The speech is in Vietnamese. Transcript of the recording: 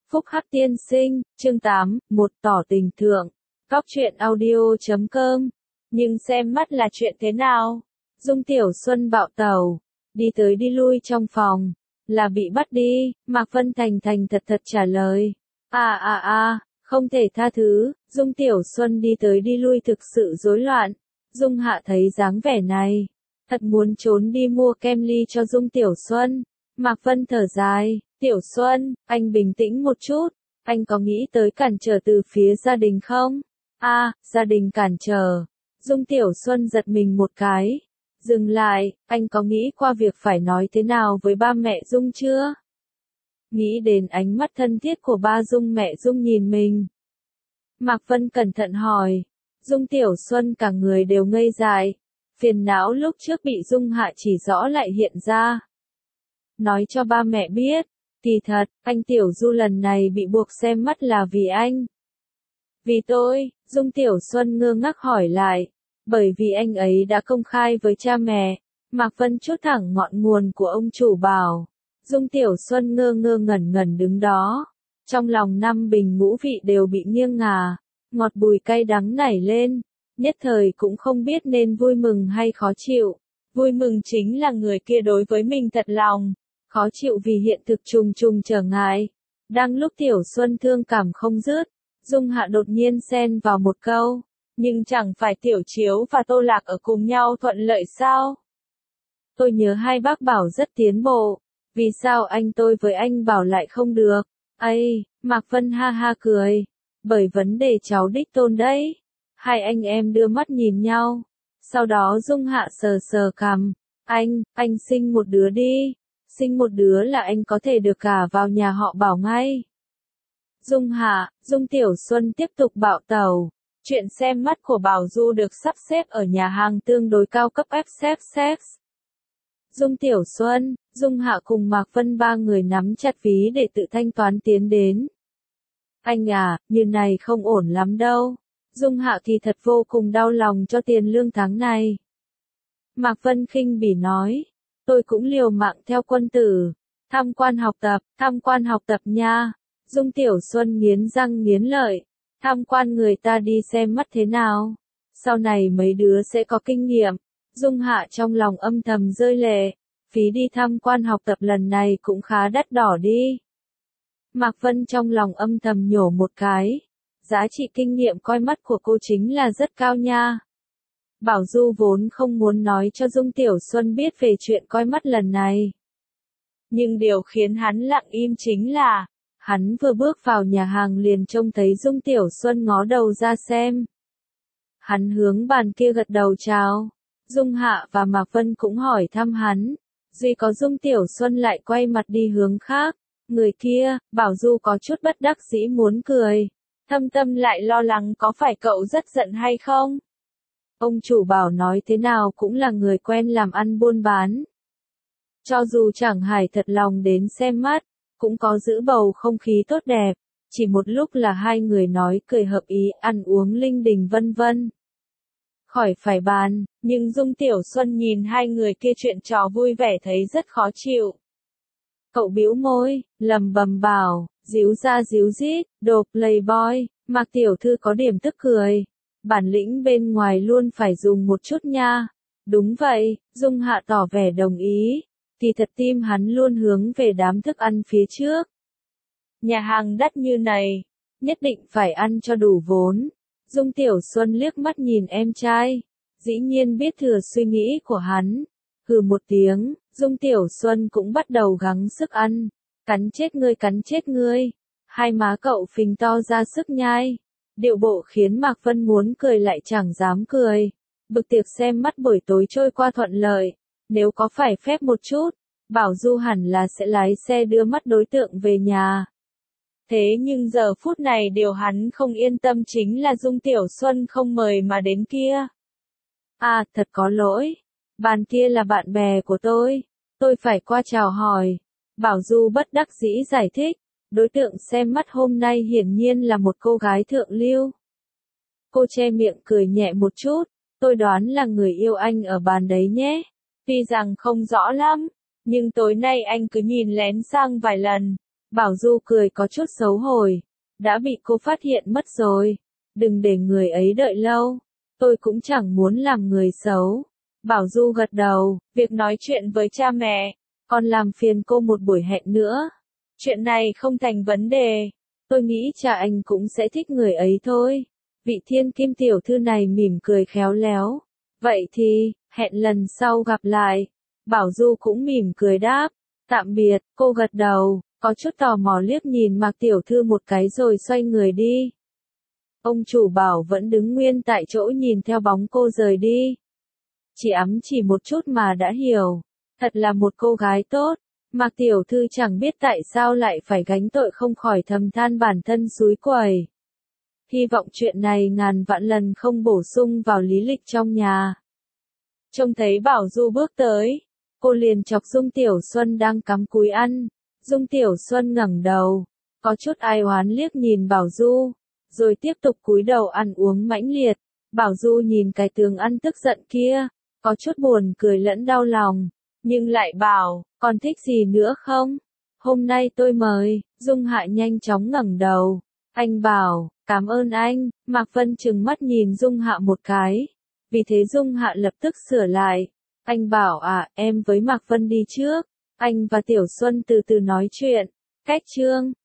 Phúc Hắc tiên sinh, chương 8, một tỏ tình thượng. Góc truyện audio.com. Nhưng xem mắt là chuyện thế nào? Dung Tiểu Xuân bạo tẩu, đi tới đi lui trong phòng. Là bị bắt đi, Mạc Vân thành thành thật thật trả lời. Không thể tha thứ. Dung Tiểu Xuân đi tới đi lui thực sự rối loạn. Dung Hạ thấy dáng vẻ này, thật muốn trốn đi mua kem ly cho Dung Tiểu Xuân. Mạc Vân thở dài, Tiểu Xuân, anh bình tĩnh một chút, anh có nghĩ tới cản trở từ phía gia đình không? Gia đình cản trở. Dung Tiểu Xuân giật mình một cái. Dừng lại, anh có nghĩ qua việc phải nói thế nào với ba mẹ Dung chưa? Nghĩ đến ánh mắt thân thiết của ba Dung mẹ Dung nhìn mình. Mạc Vân cẩn thận hỏi. Dung Tiểu Xuân cả người đều ngây dại. Phiền não lúc trước bị Dung Hạ chỉ rõ lại hiện ra. Nói cho ba mẹ biết, kỳ thật, anh Tiểu Du lần này bị buộc xem mắt là vì anh. Vì tôi, Dung Tiểu Xuân ngơ ngác hỏi lại, bởi vì anh ấy đã công khai với cha mẹ. Mạc Vân chốt thẳng ngọn nguồn của ông chủ bảo. Dung Tiểu Xuân ngơ ngơ ngẩn ngẩn đứng đó. Trong lòng năm bình ngũ vị đều bị nghiêng ngả, ngọt bùi cay đắng nảy lên, nhất thời cũng không biết nên vui mừng hay khó chịu. Vui mừng chính là người kia đối với mình thật lòng. Khó chịu vì hiện thực trùng trùng trở ngại. Đang lúc Tiểu Xuân thương cảm không dứt, Dung Hạ đột nhiên xen vào một câu. Nhưng chẳng phải Tiểu Chiếu và Tô Lạc ở cùng nhau thuận lợi sao? Tôi nhớ hai bác Bảo rất tiến bộ. Vì sao anh tôi với anh Bảo lại không được? Mạc Vân ha ha cười. Bởi vấn đề cháu đích tôn đấy. Hai anh em đưa mắt nhìn nhau. Sau đó Dung Hạ sờ sờ cằm. Anh sinh một đứa đi. Sinh một đứa là anh có thể được cả vào nhà họ Bảo ngay. Dung Tiểu Xuân tiếp tục bạo tẩu. Chuyện xem mắt của Bảo Du được sắp xếp ở nhà hàng tương đối cao cấp FCX. Dung Tiểu Xuân, Dung Hạ cùng Mạc Vân ba người nắm chặt ví để tự thanh toán tiến đến. Anh như này không ổn lắm đâu. Dung Hạ thì thật vô cùng đau lòng cho tiền lương tháng này. Mạc Vân khinh bỉ nói. Tôi cũng liều mạng theo quân tử. Tham quan học tập nha. Dung Tiểu Xuân nghiến răng nghiến lợi. Tham quan người ta đi xem mắt thế nào. Sau này mấy đứa sẽ có kinh nghiệm. Dung Hạ trong lòng âm thầm rơi lệ. Phí đi tham quan học tập lần này cũng khá đắt đỏ đi. Mạc Vân trong lòng âm thầm nhổ một cái. Giá trị kinh nghiệm coi mắt của cô chính là rất cao nha. Bảo Du vốn không muốn nói cho Dung Tiểu Xuân biết về chuyện coi mắt lần này. Nhưng điều khiến hắn lặng im chính là, hắn vừa bước vào nhà hàng liền trông thấy Dung Tiểu Xuân ngó đầu ra xem. Hắn hướng bàn kia gật đầu chào. Dung Hạ và Mạc Vân cũng hỏi thăm hắn. Duy có Dung Tiểu Xuân lại quay mặt đi hướng khác. Người kia, Bảo Du có chút bất đắc dĩ muốn cười. Thâm tâm lại lo lắng có phải cậu rất giận hay không? Ông chủ Bảo nói thế nào cũng là người quen làm ăn buôn bán. Cho dù chẳng hài thật lòng đến xem mắt, cũng có giữ bầu không khí tốt đẹp. Chỉ một lúc là hai người nói cười hợp ý, ăn uống linh đình vân vân. Khỏi phải bàn, nhưng Dung Tiểu Xuân nhìn hai người kia chuyện trò vui vẻ thấy rất khó chịu. Cậu bĩu môi, lầm bầm bảo, díu ra díu dít, đồ playboy, Mạc Tiểu Thư có điểm tức cười. Bản lĩnh bên ngoài luôn phải dùng một chút nha. Đúng vậy, Dung Hạ tỏ vẻ đồng ý. Thì thật tim hắn luôn hướng về đám thức ăn phía trước. Nhà hàng đắt như này, nhất định phải ăn cho đủ vốn. Dung Tiểu Xuân liếc mắt nhìn em trai. Dĩ nhiên biết thừa suy nghĩ của hắn. Hừ một tiếng, Dung Tiểu Xuân cũng bắt đầu gắng sức ăn. Cắn chết ngươi. Hai má cậu phình to ra sức nhai. Điệu bộ khiến Mạc Vân muốn cười lại chẳng dám cười. Bực tiệc xem mắt buổi tối trôi qua thuận lợi. Nếu có phải phép một chút, Bảo Du hẳn là sẽ lái xe đưa mắt đối tượng về nhà. Thế nhưng giờ phút này điều hắn không yên tâm chính là Dung Tiểu Xuân không mời mà đến kia. Thật có lỗi. Bàn kia là bạn bè của tôi phải qua chào hỏi. Bảo Du bất đắc dĩ giải thích. Đối tượng xem mắt hôm nay hiển nhiên là một cô gái thượng lưu. Cô che miệng cười nhẹ một chút. Tôi đoán là người yêu anh ở bàn đấy nhé. Tuy rằng không rõ lắm, nhưng tối nay anh cứ nhìn lén sang vài lần. Bảo Du cười có chút xấu hổ. Đã bị cô phát hiện mất rồi. Đừng để người ấy đợi lâu. Tôi cũng chẳng muốn làm người xấu. Bảo Du gật đầu, việc nói chuyện với cha mẹ, còn làm phiền cô một buổi hẹn nữa. Chuyện này không thành vấn đề. Tôi nghĩ cha anh cũng sẽ thích người ấy thôi. Vị thiên kim tiểu thư này mỉm cười khéo léo. Vậy thì, hẹn lần sau gặp lại. Bảo Du cũng mỉm cười đáp. Tạm biệt, cô gật đầu, có chút tò mò liếc nhìn Mạc tiểu thư một cái rồi xoay người đi. Ông chủ Bảo vẫn đứng nguyên tại chỗ nhìn theo bóng cô rời đi. Chỉ ấm chỉ một chút mà đã hiểu. Thật là một cô gái tốt. Mạc tiểu thư chẳng biết tại sao lại phải gánh tội, không khỏi thầm than bản thân xúi quẩy. Hy vọng chuyện này ngàn vạn lần không bổ sung vào lý lịch trong nhà. Trông thấy Bảo Du bước tới, cô liền chọc Dung Tiểu Xuân đang cắm cúi ăn. Dung Tiểu Xuân ngẩng đầu, có chút ai oán liếc nhìn Bảo Du, rồi tiếp tục cúi đầu ăn uống mãnh liệt. Bảo Du nhìn cái tướng ăn tức giận kia, có chút buồn cười lẫn đau lòng, nhưng lại bảo, còn thích gì nữa không? Hôm nay tôi mời. Dung Hạ nhanh chóng ngẩng đầu. Anh bảo, cảm ơn anh. Mạc Vân trừng mắt nhìn Dung Hạ một cái. Vì thế Dung Hạ lập tức sửa lại. Anh bảo em với Mạc Vân đi trước. Anh và Tiểu Xuân từ từ nói chuyện. Cách chương